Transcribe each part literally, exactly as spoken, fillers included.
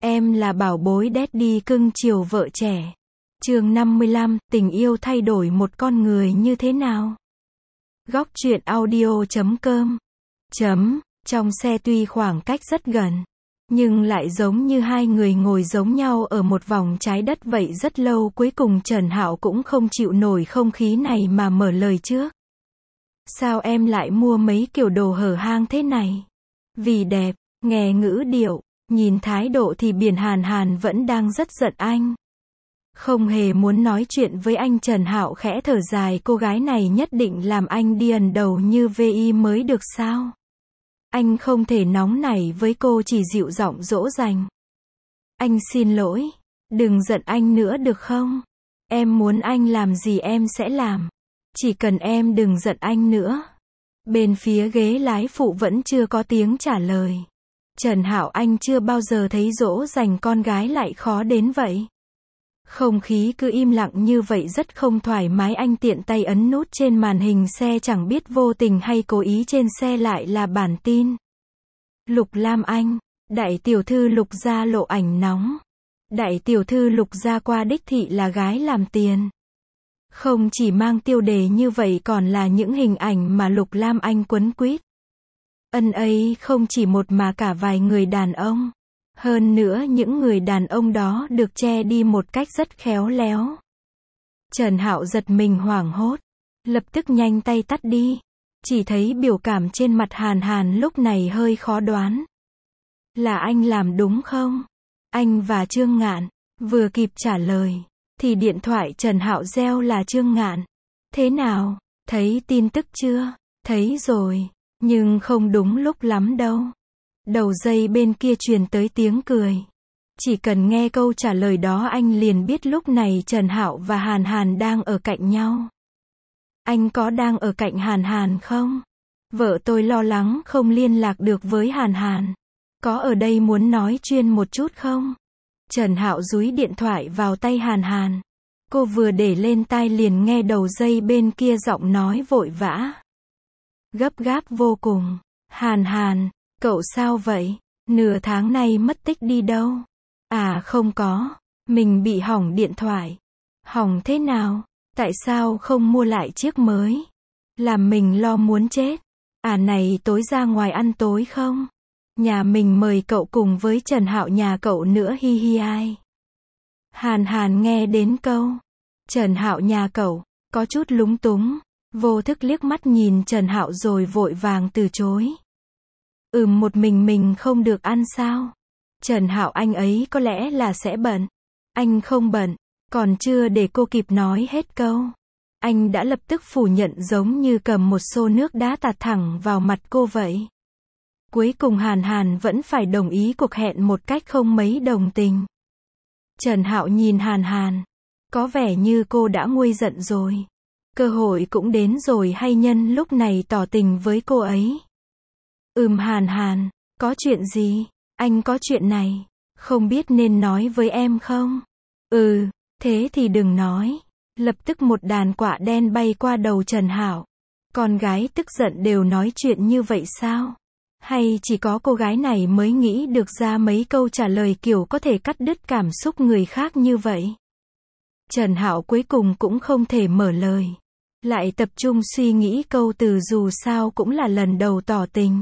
Em là bảo bối daddy cưng chiều vợ trẻ. Chương năm mươi lăm, tình yêu thay đổi một con người như thế nào? Góc truyện audio chấm com. Chấm, trong xe tuy khoảng cách rất gần, nhưng lại giống như hai người ngồi giống nhau ở một vòng trái đất vậy rất lâu. Cuối cùng Trần Hạo cũng không chịu nổi không khí này mà mở lời trước. Sao em lại mua mấy kiểu đồ hở hang thế này? Vì đẹp, nghe ngữ điệu, nhìn thái độ thì Biển Hàn Hàn vẫn đang rất giận anh. Không hề muốn nói chuyện với anh. Trần Hạo khẽ thở dài, cô gái này nhất định làm anh đi ẩn đầu như vi mới được sao? Anh không thể nóng nảy với cô, chỉ dịu giọng dỗ dành. Anh xin lỗi, đừng giận anh nữa được không? Em muốn anh làm gì em sẽ làm. Chỉ cần em đừng giận anh nữa. Bên phía ghế lái phụ vẫn chưa có tiếng trả lời. Trần Hạo, anh chưa bao giờ thấy dỗ dành con gái lại khó đến vậy. Không khí cứ im lặng như vậy rất không thoải mái. Anh tiện tay ấn nút trên màn hình xe, chẳng biết vô tình hay cố ý trên xe lại là bản tin. Lục Lam Anh, đại tiểu thư Lục gia lộ ảnh nóng. Đại tiểu thư Lục gia qua đích thị là gái làm tiền. Không chỉ mang tiêu đề như vậy còn là những hình ảnh mà Lục Lam Anh quấn quýt. Ân ấy không chỉ một mà cả vài người đàn ông. Hơn nữa những người đàn ông đó được che đi một cách rất khéo léo. Trần Hạo giật mình hoảng hốt, lập tức nhanh tay tắt đi. Chỉ thấy biểu cảm trên mặt Hàn Hàn lúc này hơi khó đoán. Là anh làm đúng không? Anh và Trương Ngạn. Vừa kịp trả lời thì điện thoại Trần Hạo reo là Trương Ngạn. Thế nào, thấy tin tức chưa? Thấy rồi, nhưng không đúng lúc lắm đâu. Đầu dây bên kia truyền tới tiếng cười. Chỉ cần nghe câu trả lời đó anh liền biết lúc này Trần Hạo và Hàn Hàn đang ở cạnh nhau. Anh có đang ở cạnh Hàn Hàn không? Vợ tôi lo lắng không liên lạc được với Hàn Hàn. Có ở đây muốn nói chuyên một chút không? Trần Hạo dúi điện thoại vào tay Hàn Hàn. Cô vừa để lên tai liền nghe đầu dây bên kia giọng nói vội vã, gấp gáp vô cùng. Hàn Hàn, cậu sao vậy? Nửa tháng nay mất tích đi đâu? À không có, mình bị hỏng điện thoại. Hỏng thế nào? Tại sao không mua lại chiếc mới? Làm mình lo muốn chết. À này, tối ra ngoài ăn tối không? Nhà mình mời cậu cùng với Trần Hạo nhà cậu nữa, hi hi ai. Hàn Hàn nghe đến câu Trần Hạo nhà cậu, có chút lúng túng, vô thức liếc mắt nhìn Trần Hạo rồi vội vàng từ chối. Ừm, một mình mình không được ăn sao? Trần Hạo, anh ấy có lẽ là sẽ bận. Anh không bận. Còn chưa để cô kịp nói hết câu, anh đã lập tức phủ nhận giống như cầm một xô nước đá tạt thẳng vào mặt cô vậy. Cuối cùng Hàn Hàn vẫn phải đồng ý cuộc hẹn một cách không mấy đồng tình. Trần Hạo nhìn Hàn Hàn, có vẻ như cô đã nguôi giận rồi. Cơ hội cũng đến rồi hay nhân lúc này tỏ tình với cô ấy? Ừm Hàn Hàn, có chuyện gì? Anh có chuyện này, không biết nên nói với em không? Ừ, thế thì đừng nói. Lập tức một đàn quạ đen bay qua đầu Trần Hạo. Con gái tức giận đều nói chuyện như vậy sao? Hay chỉ có cô gái này mới nghĩ được ra mấy câu trả lời kiểu có thể cắt đứt cảm xúc người khác như vậy? Trần Hạo cuối cùng cũng không thể mở lời. Lại tập trung suy nghĩ câu từ, dù sao cũng là lần đầu tỏ tình.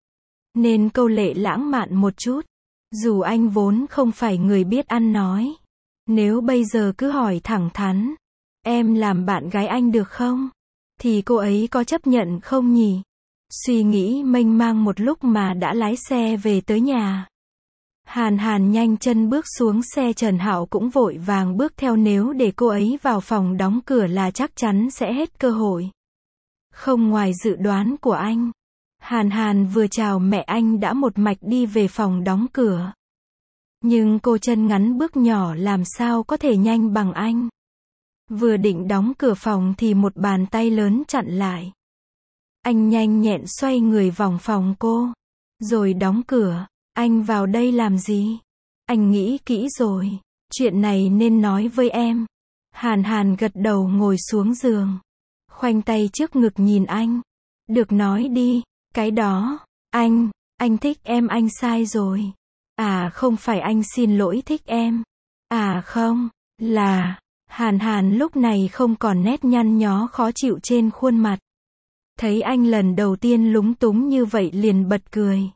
Nên câu lệ lãng mạn một chút. Dù anh vốn không phải người biết ăn nói. Nếu bây giờ cứ hỏi thẳng thắn, em làm bạn gái anh được không? Thì cô ấy có chấp nhận không nhỉ? Suy nghĩ mênh mang một lúc mà đã lái xe về tới nhà. Hàn Hàn nhanh chân bước xuống xe, Trần Hạo cũng vội vàng bước theo, nếu để cô ấy vào phòng đóng cửa là chắc chắn sẽ hết cơ hội. Không ngoài dự đoán của anh, Hàn Hàn vừa chào mẹ anh đã một mạch đi về phòng đóng cửa. Nhưng cô chân ngắn bước nhỏ làm sao có thể nhanh bằng anh. Vừa định đóng cửa phòng thì một bàn tay lớn chặn lại. Anh nhanh nhẹn xoay người vòng phòng cô, rồi đóng cửa. Anh vào đây làm gì? Anh nghĩ kỹ rồi, chuyện này nên nói với em. Hàn Hàn gật đầu ngồi xuống giường, khoanh tay trước ngực nhìn anh. Được, nói đi. Cái đó, anh, anh thích em, anh sai rồi. À không phải anh xin lỗi thích em. À không, là... Hàn Hàn lúc này không còn nét nhăn nhó khó chịu trên khuôn mặt. Thấy anh lần đầu tiên lúng túng như vậy liền bật cười.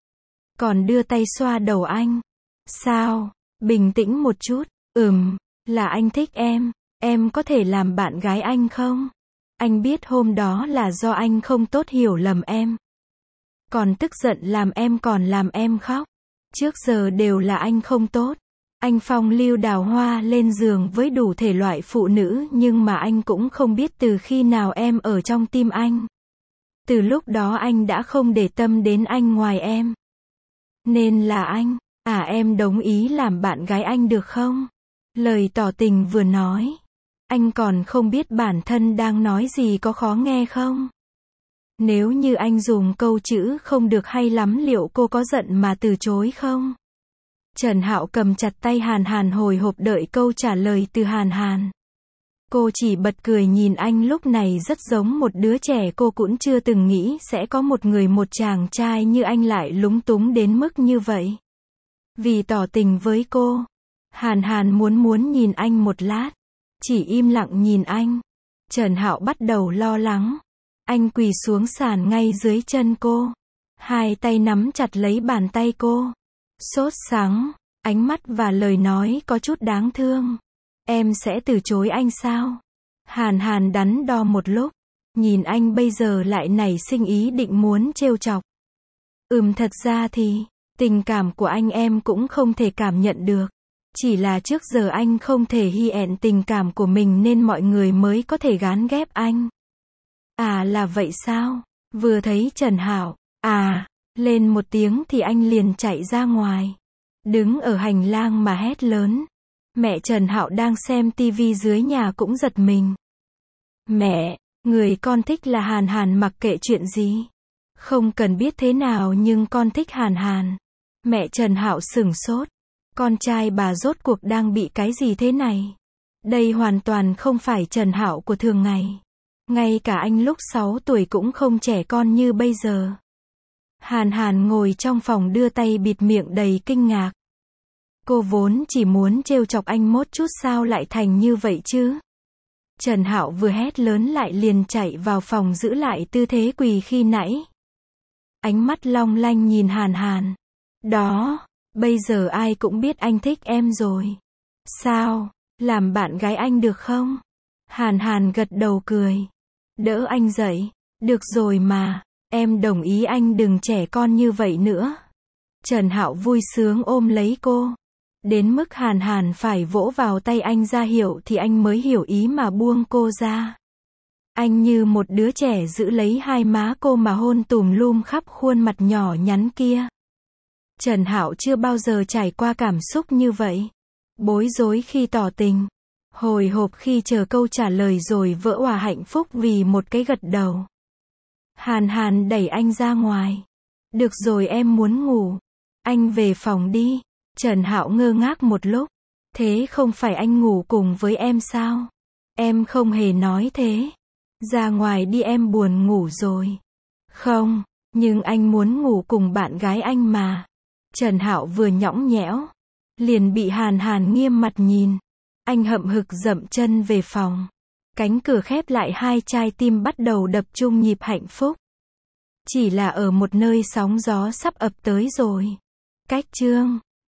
Còn đưa tay xoa đầu anh. Sao? Bình tĩnh một chút. Ừm, là anh thích em. Em có thể làm bạn gái anh không? Anh biết hôm đó là do anh không tốt hiểu lầm em. Còn tức giận làm em còn làm em khóc. Trước giờ đều là anh không tốt. Anh phong lưu đào hoa lên giường với đủ thể loại phụ nữ nhưng mà anh cũng không biết từ khi nào em ở trong tim anh. Từ lúc đó anh đã không để tâm đến anh ngoài em. Nên là anh, à em đồng ý làm bạn gái anh được không? Lời tỏ tình vừa nói. Anh còn không biết bản thân đang nói gì có khó nghe không? Nếu như anh dùng câu chữ không được hay lắm liệu cô có giận mà từ chối không? Trần Hạo cầm chặt tay Hàn Hàn hồi hộp đợi câu trả lời từ Hàn Hàn. Cô chỉ bật cười nhìn anh lúc này rất giống một đứa trẻ cô cũng chưa từng nghĩ sẽ có một người một chàng trai như anh lại lúng túng đến mức như vậy. Vì tỏ tình với cô, Hàn Hàn muốn muốn nhìn anh một lát, chỉ im lặng nhìn anh. Trần Hạo bắt đầu lo lắng. Anh quỳ xuống sàn ngay dưới chân cô. Hai tay nắm chặt lấy bàn tay cô. Sốt sắng, ánh mắt và lời nói có chút đáng thương. Em sẽ từ chối anh sao? Hàn Hàn đắn đo một lúc. Nhìn anh bây giờ lại nảy sinh ý định muốn trêu chọc. Ừm thật ra thì, tình cảm của anh em cũng không thể cảm nhận được. Chỉ là trước giờ anh không thể hiện tình cảm của mình nên mọi người mới có thể gán ghép anh. À là vậy sao? Vừa thấy Trần Hạo, à, lên một tiếng thì anh liền chạy ra ngoài. Đứng ở hành lang mà hét lớn. Mẹ Trần Hạo đang xem tivi dưới nhà cũng giật mình. Mẹ, người con thích là Hàn Hàn mặc kệ chuyện gì. Không cần biết thế nào nhưng con thích Hàn Hàn. Mẹ Trần Hạo sửng sốt. Con trai bà rốt cuộc đang bị cái gì thế này? Đây hoàn toàn không phải Trần Hạo của thường ngày. Ngay cả anh lúc sáu tuổi cũng không trẻ con như bây giờ. Hàn Hàn ngồi trong phòng đưa tay bịt miệng đầy kinh ngạc. Cô vốn chỉ muốn trêu chọc anh một chút sao lại thành như vậy chứ? Trần Hạo vừa hét lớn lại liền chạy vào phòng giữ lại tư thế quỳ khi nãy. Ánh mắt long lanh nhìn Hàn Hàn. Đó, bây giờ ai cũng biết anh thích em rồi. Sao, làm bạn gái anh được không? Hàn Hàn gật đầu cười. Đỡ anh dậy. Được rồi mà, em đồng ý anh đừng trẻ con như vậy nữa. Trần Hạo vui sướng ôm lấy cô. Đến mức Hàn Hàn phải vỗ vào tay anh ra hiệu thì anh mới hiểu ý mà buông cô ra. Anh như một đứa trẻ giữ lấy hai má cô mà hôn tùm lum khắp khuôn mặt nhỏ nhắn kia. Trần Hạo chưa bao giờ trải qua cảm xúc như vậy. Bối rối khi tỏ tình. Hồi hộp khi chờ câu trả lời rồi vỡ òa hạnh phúc vì một cái gật đầu. Hàn Hàn đẩy anh ra ngoài. Được rồi em muốn ngủ. Anh về phòng đi. Trần Hạo ngơ ngác một lúc. Thế không phải anh ngủ cùng với em sao? Em không hề nói thế. Ra ngoài đi em buồn ngủ rồi. Không, nhưng anh muốn ngủ cùng bạn gái anh mà. Trần Hạo vừa nhõng nhẽo. Liền bị Hàn Hàn nghiêm mặt nhìn. Anh hậm hực dậm chân về phòng. Cánh cửa khép lại hai trái tim bắt đầu đập chung nhịp hạnh phúc. Chỉ là ở một nơi sóng gió sắp ập tới rồi. Cách chương